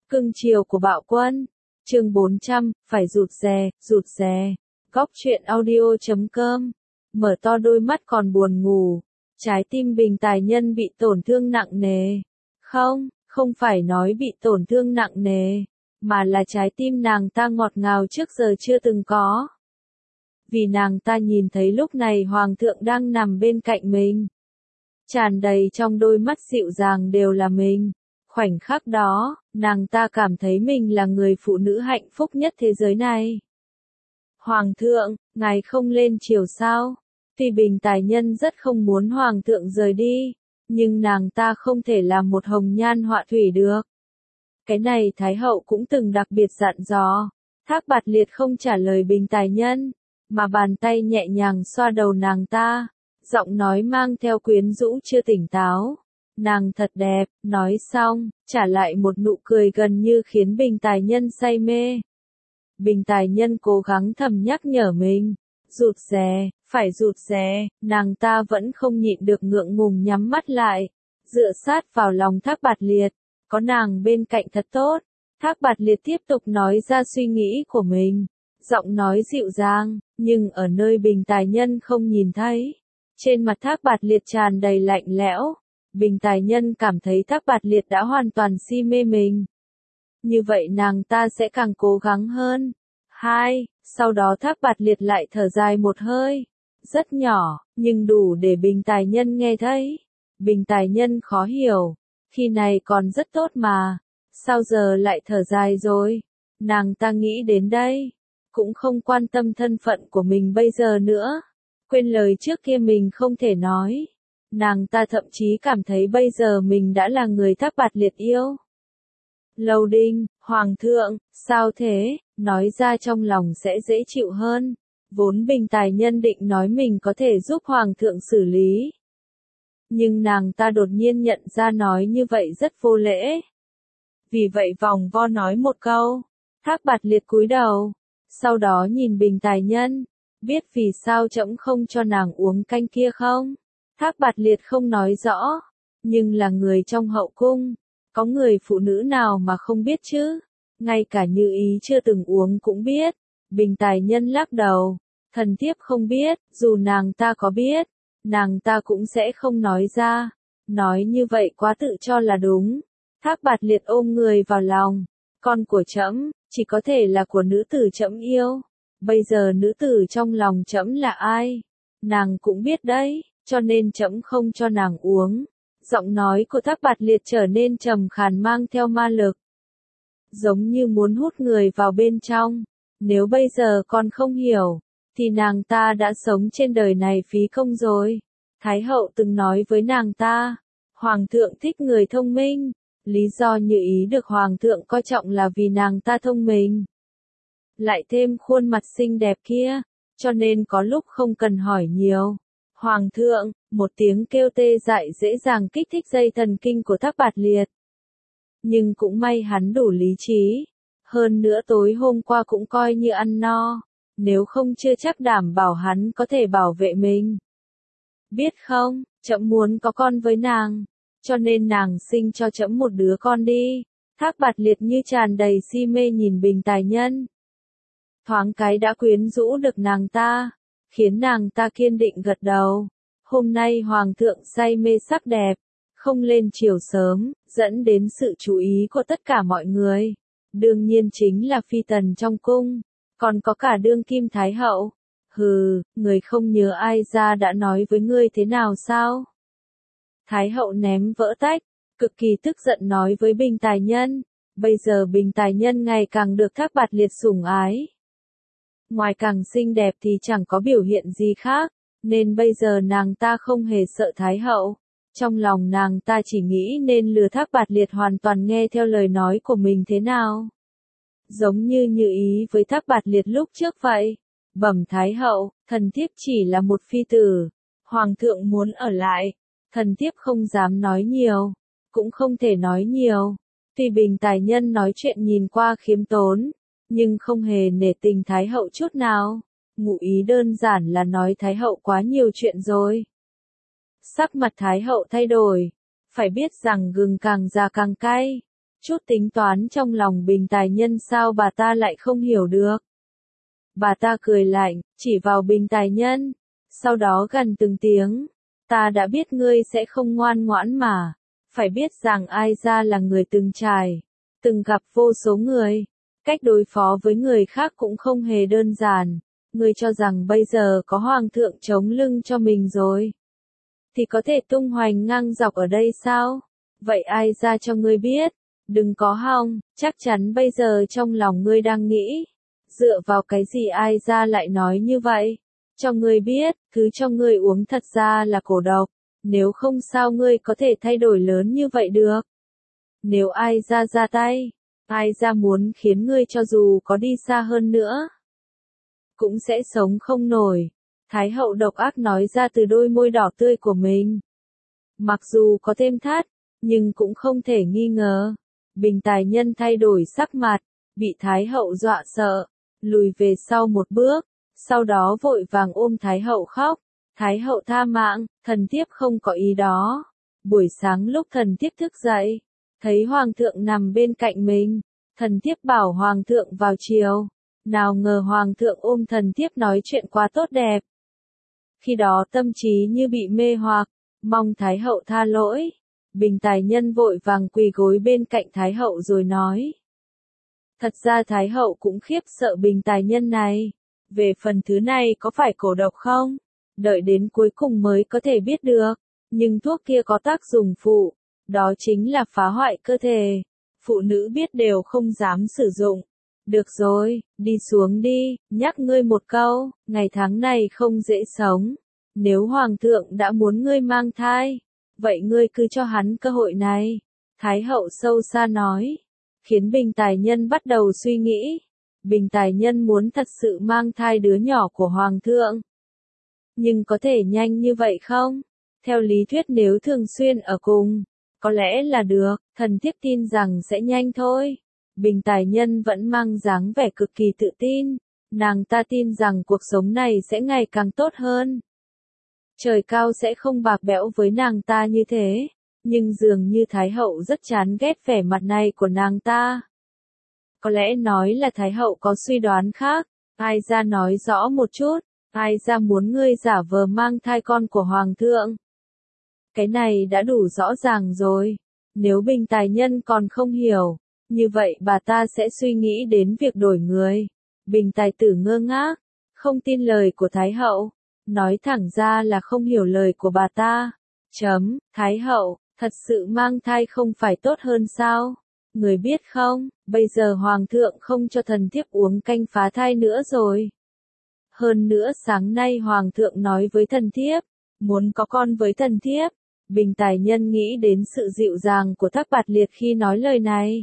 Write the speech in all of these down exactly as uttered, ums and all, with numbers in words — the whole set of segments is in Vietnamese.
Cưng chiều của bạo quân. Chương bốn trăm, phải rụt rè, rụt rè. Góc truyện audio chấm com. Mở to đôi mắt còn buồn ngủ. Trái tim Bình Tài Nhân bị tổn thương nặng nề. Không, không phải nói bị tổn thương nặng nề, mà là trái tim nàng ta ngọt ngào trước giờ chưa từng có. Vì nàng ta nhìn thấy lúc này Hoàng thượng đang nằm bên cạnh mình. Tràn đầy trong đôi mắt dịu dàng đều là mình. Khoảnh khắc đó, nàng ta cảm thấy mình là người phụ nữ hạnh phúc nhất thế giới này. Hoàng thượng, ngài không lên chiều sao? Tuy Bình Tài Nhân rất không muốn Hoàng thượng rời đi, nhưng nàng ta không thể làm một hồng nhan họa thủy được. Cái này Thái hậu cũng từng đặc biệt dặn dò. Thác Bạt Liệt không trả lời Bình Tài Nhân, mà bàn tay nhẹ nhàng xoa đầu nàng ta, giọng nói mang theo quyến rũ chưa tỉnh táo. Nàng thật đẹp, nói xong, trả lại một nụ cười gần như khiến Bình Tài Nhân say mê. Bình Tài Nhân cố gắng thầm nhắc nhở mình, rụt rè, phải rụt rè, nàng ta vẫn không nhịn được ngượng ngùng nhắm mắt lại, dựa sát vào lòng Thác Bạt Liệt, có nàng bên cạnh thật tốt. Thác Bạt Liệt tiếp tục nói ra suy nghĩ của mình, giọng nói dịu dàng, nhưng ở nơi Bình Tài Nhân không nhìn thấy. Trên mặt Thác Bạt Liệt tràn đầy lạnh lẽo. Bình Tài Nhân cảm thấy Thác Bạt Liệt đã hoàn toàn si mê mình. Như vậy nàng ta sẽ càng cố gắng hơn. Hai, sau đó Thác Bạt Liệt lại thở dài một hơi. Rất nhỏ, nhưng đủ để Bình Tài Nhân nghe thấy. Bình Tài Nhân khó hiểu. Khi này còn rất tốt mà. Sao giờ lại thở dài rồi? Nàng ta nghĩ đến đây. Cũng không quan tâm thân phận của mình bây giờ nữa. Quên lời trước kia mình không thể nói. Nàng ta thậm chí cảm thấy bây giờ mình đã là người Thác Bạt Liệt yêu. Lâu Đinh, Hoàng thượng, sao thế? Nói ra trong lòng sẽ dễ chịu hơn. Vốn Bình Tài Nhân định nói mình có thể giúp Hoàng thượng xử lý. Nhưng nàng ta đột nhiên nhận ra nói như vậy rất vô lễ. Vì vậy vòng vo nói một câu. Thác Bạt Liệt cúi đầu. Sau đó nhìn Bình Tài Nhân. Biết vì sao trẫm không cho nàng uống canh kia không? Thác Bạt Liệt không nói rõ. Nhưng là người trong hậu cung. Có người phụ nữ nào mà không biết chứ? Ngay cả Như Ý chưa từng uống cũng biết. Bình Tài Nhân lắc đầu. Thần thiếp không biết, dù nàng ta có biết, nàng ta cũng sẽ không nói ra. Nói như vậy quá tự cho là đúng. Thác Bạt Liệt ôm người vào lòng. Con của trẫm, chỉ có thể là của nữ tử trẫm yêu. Bây giờ nữ tử trong lòng trẫm là ai? Nàng cũng biết đấy, cho nên trẫm không cho nàng uống. Giọng nói của Thác Bạt Liệt trở nên trầm khàn mang theo ma lực. Giống như muốn hút người vào bên trong. Nếu bây giờ con không hiểu, thì nàng ta đã sống trên đời này phí công rồi. Thái hậu từng nói với nàng ta, Hoàng thượng thích người thông minh. Lý do Như Ý được Hoàng thượng coi trọng là vì nàng ta thông minh. Lại thêm khuôn mặt xinh đẹp kia, cho nên có lúc không cần hỏi nhiều. Hoàng thượng, một tiếng kêu tê dại dễ dàng kích thích dây thần kinh của Thác Bạt Liệt. Nhưng cũng may hắn đủ lý trí. Hơn nữa tối hôm qua cũng coi như ăn no. Nếu không chưa chắc đảm bảo hắn có thể bảo vệ mình. Biết không, trẫm muốn có con với nàng. Cho nên nàng sinh cho trẫm một đứa con đi. Thác Bạt Liệt như tràn đầy si mê nhìn Bình Tài Nhân. Thoáng cái đã quyến rũ được nàng ta. Khiến nàng ta kiên định gật đầu. Hôm nay Hoàng thượng say mê sắc đẹp. Không lên chiều sớm, dẫn đến sự chú ý của tất cả mọi người. Đương nhiên chính là phi tần trong cung. Còn có cả đương kim Thái hậu. Hừ, người không nhớ ai ra đã nói với ngươi thế nào sao? Thái hậu ném vỡ tách, cực kỳ tức giận nói với Bình Tài Nhân. Bây giờ Bình Tài Nhân ngày càng được Thác Bạt Liệt sủng ái. Ngoài càng xinh đẹp thì chẳng có biểu hiện gì khác, nên bây giờ nàng ta không hề sợ Thái hậu. Trong lòng nàng ta chỉ nghĩ nên lừa Thác Bạt Liệt hoàn toàn nghe theo lời nói của mình thế nào. Giống như Như Ý với Thác Bạt Liệt lúc trước vậy. Bẩm Thái hậu, thần thiếp chỉ là một phi tử. Hoàng thượng muốn ở lại. Thần thiếp không dám nói nhiều. Cũng không thể nói nhiều. Tuy Bình Tài Nhân nói chuyện nhìn qua khiêm tốn. Nhưng không hề nể tình Thái hậu chút nào. Ngụ ý đơn giản là nói Thái hậu quá nhiều chuyện rồi. Sắc mặt Thái hậu thay đổi. Phải biết rằng gừng càng già càng cay. Chút tính toán trong lòng Bình Tài Nhân sao bà ta lại không hiểu được. Bà ta cười lạnh, chỉ vào Bình Tài Nhân, sau đó gần từng tiếng, ta đã biết ngươi sẽ không ngoan ngoãn mà, phải biết rằng ai ra là người từng trải, từng gặp vô số người, cách đối phó với người khác cũng không hề đơn giản, ngươi cho rằng bây giờ có hoàng thượng chống lưng cho mình rồi, thì có thể tung hoành ngang dọc ở đây sao? Vậy ai ra cho ngươi biết? Đừng có hòng, chắc chắn bây giờ trong lòng ngươi đang nghĩ, dựa vào cái gì ai ra lại nói như vậy? Cho ngươi biết, thứ cho ngươi uống thật ra là cổ độc, nếu không sao ngươi có thể thay đổi lớn như vậy được. Nếu ai ra ra tay, ai ra muốn khiến ngươi cho dù có đi xa hơn nữa, cũng sẽ sống không nổi. Thái hậu độc ác nói ra từ đôi môi đỏ tươi của mình. Mặc dù có thêm thắt, nhưng cũng không thể nghi ngờ. Bình Tài Nhân thay đổi sắc mặt, bị Thái hậu dọa sợ, lùi về sau một bước, sau đó vội vàng ôm Thái hậu khóc. Thái hậu tha mạng, thần thiếp không có ý đó. Buổi sáng lúc thần thiếp thức dậy, thấy hoàng thượng nằm bên cạnh mình, thần thiếp bảo hoàng thượng vào chiều. Nào ngờ hoàng thượng ôm thần thiếp nói chuyện quá tốt đẹp. Khi đó tâm trí như bị mê hoặc, mong Thái hậu tha lỗi. Bình Tài Nhân vội vàng quỳ gối bên cạnh Thái hậu rồi nói. Thật ra Thái hậu cũng khiếp sợ Bình Tài Nhân này. Về phần thứ này có phải cổ độc không? Đợi đến cuối cùng mới có thể biết được. Nhưng thuốc kia có tác dụng phụ. Đó chính là phá hoại cơ thể. Phụ nữ biết đều không dám sử dụng. Được rồi, đi xuống đi, nhắc ngươi một câu, ngày tháng này không dễ sống. Nếu hoàng thượng đã muốn ngươi mang thai, vậy ngươi cứ cho hắn cơ hội này. Thái hậu sâu xa nói, khiến Bình Tài Nhân bắt đầu suy nghĩ. Bình Tài Nhân muốn thật sự mang thai đứa nhỏ của hoàng thượng. Nhưng có thể nhanh như vậy không? Theo lý thuyết nếu thường xuyên ở cùng, có lẽ là được, thần thiếp tin rằng sẽ nhanh thôi. Bình Tài Nhân vẫn mang dáng vẻ cực kỳ tự tin, nàng ta tin rằng cuộc sống này sẽ ngày càng tốt hơn. Trời cao sẽ không bạc bẽo với nàng ta như thế, nhưng dường như Thái hậu rất chán ghét vẻ mặt này của nàng ta. Có lẽ nói là Thái hậu có suy đoán khác, ai ra nói rõ một chút, ai ra muốn ngươi giả vờ mang thai con của hoàng thượng. Cái này đã đủ rõ ràng rồi, nếu Bình Tài Nhân còn không hiểu, như vậy bà ta sẽ suy nghĩ đến việc đổi người. Bình Tài Tử ngơ ngác, không tin lời của Thái hậu, nói thẳng ra là không hiểu lời của bà ta. Chấm, Thái hậu, thật sự mang thai không phải tốt hơn sao? Người biết không, bây giờ hoàng thượng không cho thần thiếp uống canh phá thai nữa rồi. Hơn nữa sáng nay hoàng thượng nói với thần thiếp, muốn có con với thần thiếp. Bình Tài Nhân nghĩ đến sự dịu dàng của Thác Bạt Liệt khi nói lời này.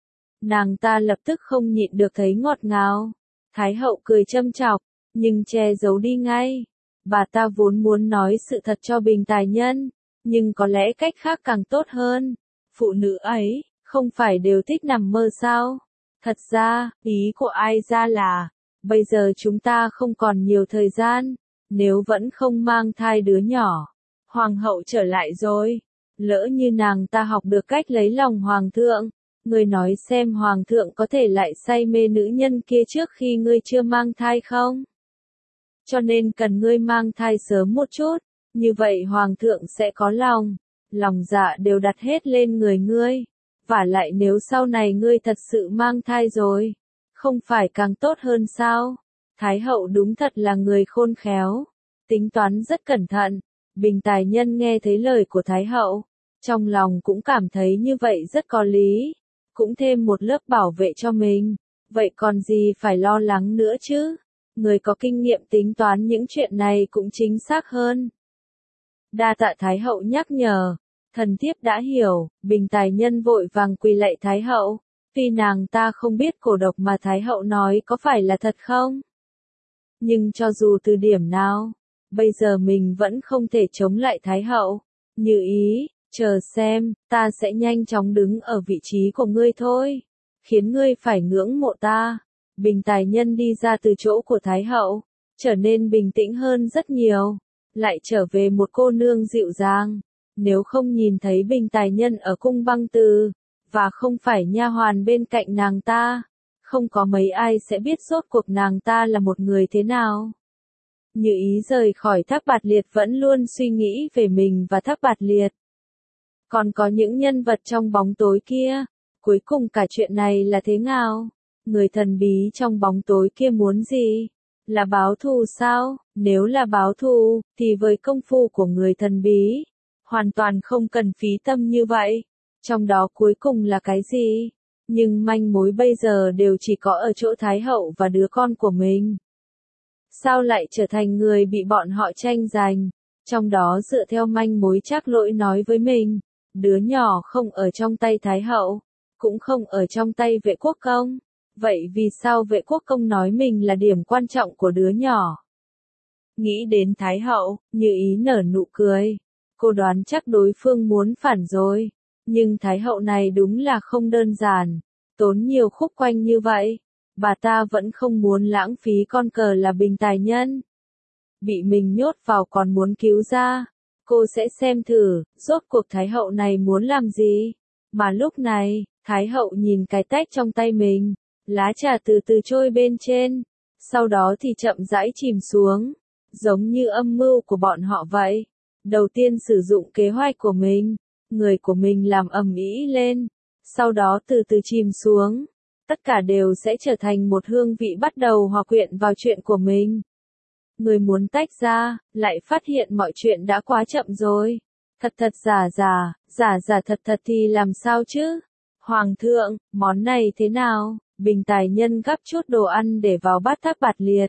Nàng ta lập tức không nhịn được thấy ngọt ngào. Thái hậu cười châm chọc, nhưng che giấu đi ngay. Bà ta vốn muốn nói sự thật cho Bình Tài Nhân, nhưng có lẽ cách khác càng tốt hơn. Phụ nữ ấy, không phải đều thích nằm mơ sao? Thật ra, ý của ai ra là, bây giờ chúng ta không còn nhiều thời gian, nếu vẫn không mang thai đứa nhỏ. Hoàng hậu trở lại rồi, lỡ như nàng ta học được cách lấy lòng hoàng thượng, ngươi nói xem hoàng thượng có thể lại say mê nữ nhân kia trước khi ngươi chưa mang thai không? Cho nên cần ngươi mang thai sớm một chút, như vậy hoàng thượng sẽ có lòng, lòng dạ đều đặt hết lên người ngươi. Vả lại nếu sau này ngươi thật sự mang thai rồi, không phải càng tốt hơn sao? Thái hậu đúng thật là người khôn khéo, tính toán rất cẩn thận. Bình Tài Nhân nghe thấy lời của Thái hậu, trong lòng cũng cảm thấy như vậy rất có lý, cũng thêm một lớp bảo vệ cho mình, vậy còn gì phải lo lắng nữa chứ, người có kinh nghiệm tính toán những chuyện này cũng chính xác hơn. Đa tạ Thái hậu nhắc nhở, thần thiếp đã hiểu. Bình Tài Nhân vội vàng quỳ lạy Thái hậu, vì nàng ta không biết cổ độc mà Thái hậu nói có phải là thật không. Nhưng cho dù từ điểm nào, bây giờ mình vẫn không thể chống lại Thái hậu. Như ý, chờ xem, ta sẽ nhanh chóng đứng ở vị trí của ngươi thôi, khiến ngươi phải ngưỡng mộ ta. Bình Tài Nhân đi ra từ chỗ của Thái hậu, trở nên bình tĩnh hơn rất nhiều, lại trở về một cô nương dịu dàng. Nếu không nhìn thấy Bình Tài Nhân ở cung Băng Từ, và không phải nha hoàn bên cạnh nàng ta. Không có mấy ai sẽ biết rốt cuộc nàng ta là một người thế nào. Như Ý rời khỏi Thác Bạt Liệt vẫn luôn suy nghĩ về mình và Thác Bạt Liệt. Còn có những nhân vật trong bóng tối kia, cuối cùng cả chuyện này là thế nào? Người thần bí trong bóng tối kia muốn gì? Là báo thù sao? Nếu là báo thù, thì với công phu của người thần bí, hoàn toàn không cần phí tâm như vậy. Trong đó cuối cùng là cái gì? Nhưng manh mối bây giờ đều chỉ có ở chỗ Thái hậu và đứa con của mình. Sao lại trở thành người bị bọn họ tranh giành? Trong đó dựa theo manh mối Trác Lỗi nói với mình, đứa nhỏ không ở trong tay Thái hậu, cũng không ở trong tay Vệ Quốc Công. Vậy vì sao Vệ Quốc Công nói mình là điểm quan trọng của đứa nhỏ? Nghĩ đến Thái hậu, Như Ý nở nụ cười. Cô đoán chắc đối phương muốn phản rồi. Nhưng Thái hậu này đúng là không đơn giản. Tốn nhiều khúc quanh như vậy. Bà ta vẫn không muốn lãng phí con cờ là Bình Tài Nhân. Bị mình nhốt vào còn muốn cứu ra. Cô sẽ xem thử, rốt cuộc Thái hậu này muốn làm gì. Mà lúc này, Thái hậu nhìn cái tách trong tay mình. Lá trà từ từ trôi bên trên. Sau đó thì chậm rãi chìm xuống. Giống như âm mưu của bọn họ vậy. Đầu tiên sử dụng kế hoạch của mình. Người của mình làm ầm ĩ lên. Sau đó từ từ chìm xuống. Tất cả đều sẽ trở thành một hương vị bắt đầu hòa quyện vào chuyện của mình. Người muốn tách ra, lại phát hiện mọi chuyện đã quá chậm rồi. Thật thật giả giả, giả giả thật thật thì làm sao chứ? Hoàng thượng, món này thế nào? Bình Tài Nhân gắp chút đồ ăn để vào bát Thác Bạt Liệt.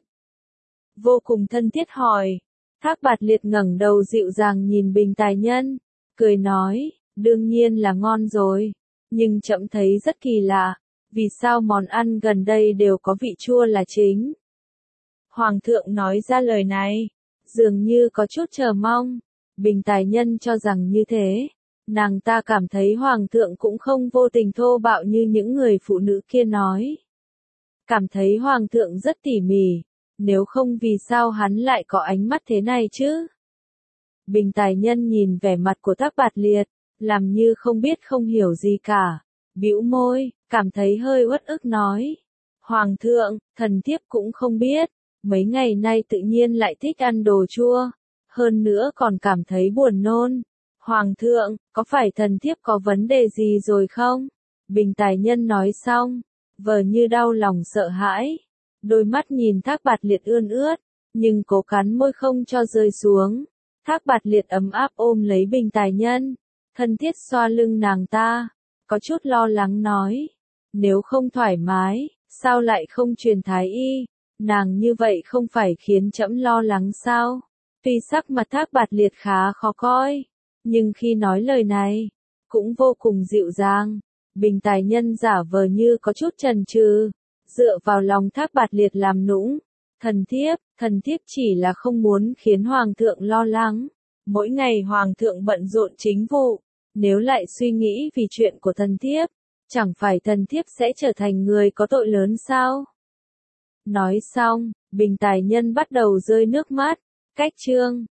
Vô cùng thân thiết hỏi. Thác Bạt Liệt ngẩng đầu dịu dàng nhìn Bình Tài Nhân, cười nói, đương nhiên là ngon rồi. Nhưng trẫm thấy rất kỳ lạ, vì sao món ăn gần đây đều có vị chua là chính? Hoàng thượng nói ra lời này, dường như có chút chờ mong. Bình Tài Nhân cho rằng như thế. Nàng ta cảm thấy Hoàng thượng cũng không vô tình thô bạo như những người phụ nữ kia nói. Cảm thấy Hoàng thượng rất tỉ mỉ, nếu không vì sao hắn lại có ánh mắt thế này chứ? Bình Tài Nhân nhìn vẻ mặt của Thác Bạt Liệt, làm như không biết không hiểu gì cả. Bĩu môi, cảm thấy hơi uất ức nói. Hoàng thượng, thần thiếp cũng không biết, mấy ngày nay tự nhiên lại thích ăn đồ chua. Hơn nữa còn cảm thấy buồn nôn. Hoàng thượng, có phải thần thiếp có vấn đề gì rồi không? Bình Tài Nhân nói xong, vờ như đau lòng sợ hãi. Đôi mắt nhìn Thác Bạt Liệt ươn ướt, nhưng cố cắn môi không cho rơi xuống. Thác Bạt Liệt ấm áp ôm lấy Bình Tài Nhân, thân thiết xoa lưng nàng ta, có chút lo lắng nói. Nếu không thoải mái, sao lại không truyền thái y? Nàng như vậy không phải khiến trẫm lo lắng sao? Tuy sắc mặt Thác Bạt Liệt khá khó coi, nhưng khi nói lời này, cũng vô cùng dịu dàng. Bình Tài Nhân giả vờ như có chút chần chừ, dựa vào lòng Thác Bạt Liệt làm nũng. Thần thiếp, thần thiếp chỉ là không muốn khiến Hoàng thượng lo lắng. Mỗi ngày Hoàng thượng bận rộn chính vụ, nếu lại suy nghĩ vì chuyện của thần thiếp, chẳng phải thần thiếp sẽ trở thành người có tội lớn sao? Nói xong, Bình Tài Nhân bắt đầu rơi nước mắt. Cách chương